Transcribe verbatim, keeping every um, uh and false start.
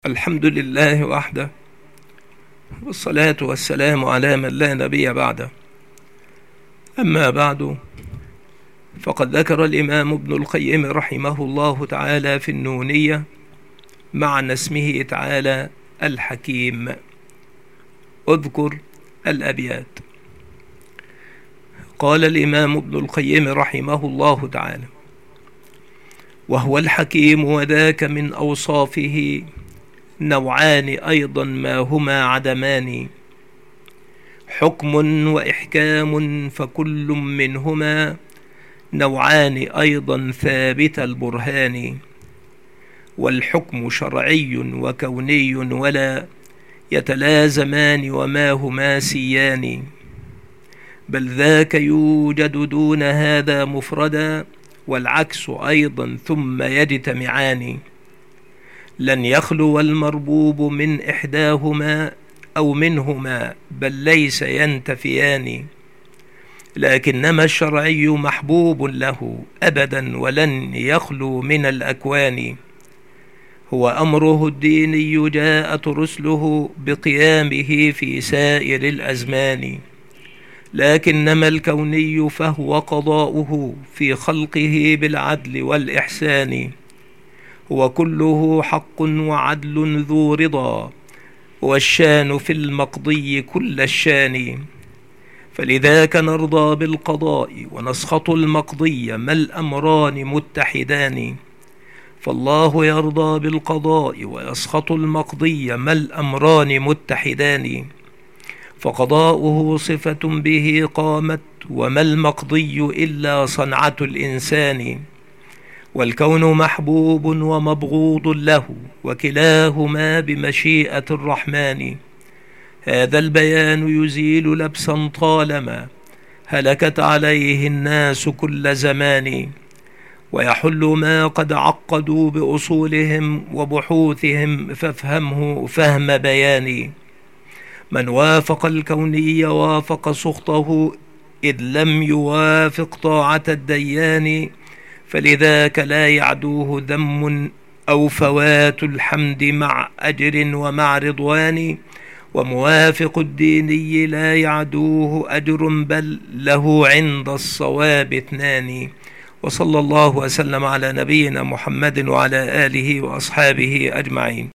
الحمد لله وحده، والصلاة والسلام على من لا نبي بعده. أما بعد، فقد ذكر الإمام ابن القيم رحمه الله تعالى في النونية معنى اسمه تعالى الحكيم. اذكر الأبيات. قال الإمام ابن القيم رحمه الله تعالى: وهو الحكيم وذاك من أوصافه نوعان أيضا ما هما عدمان، حكم وإحكام، فكل منهما نوعان أيضا ثابت البرهان. والحكم شرعي وكوني ولا يتلازمان وما هما سيان، بل ذاك يوجد دون هذا مفردا، والعكس أيضا ثم يجتمعان. لن يخلو المربوب من إحداهما أو منهما، بل ليس ينتفيان. لكنما الشرعي محبوب له أبدا، ولن يخلو من الأكوان. هو أمره الديني جاءت رسله بقيامه في سائر الأزمان. لكنما الكوني فهو قضاؤه في خلقه بالعدل والإحسان. هو كله حق وعدل ذو رضا، والشان في المقضي كل الشان. فلذاك نرضى بالقضاء ونسخط المقضي، ما الأمران متحدان. فالله يرضى بالقضاء ويسخط المقضي، ما الأمران متحدان. فقضاؤه صفة به قامت، وما المقضي إلا صنعة الإنسان. والكون محبوب ومبغوض له، وكلاهما بمشيئة الرحمن. هذا البيان يزيل لبسا طالما هلكت عليه الناس كل زمان، ويحل ما قد عقدوا بأصولهم وبحوثهم، فافهمه فهم بيان. من وافق الكوني وافق سخطه، إذ لم يوافق طاعة الديان. فلذاك لا يعدوه ذم أو فوات الحمد مع أجر ومع رضوان. وموافق الديني لا يعدوه أجر، بل له عند الصواب اثنان. وصلى الله وسلم على نبينا محمد وعلى آله وأصحابه أجمعين.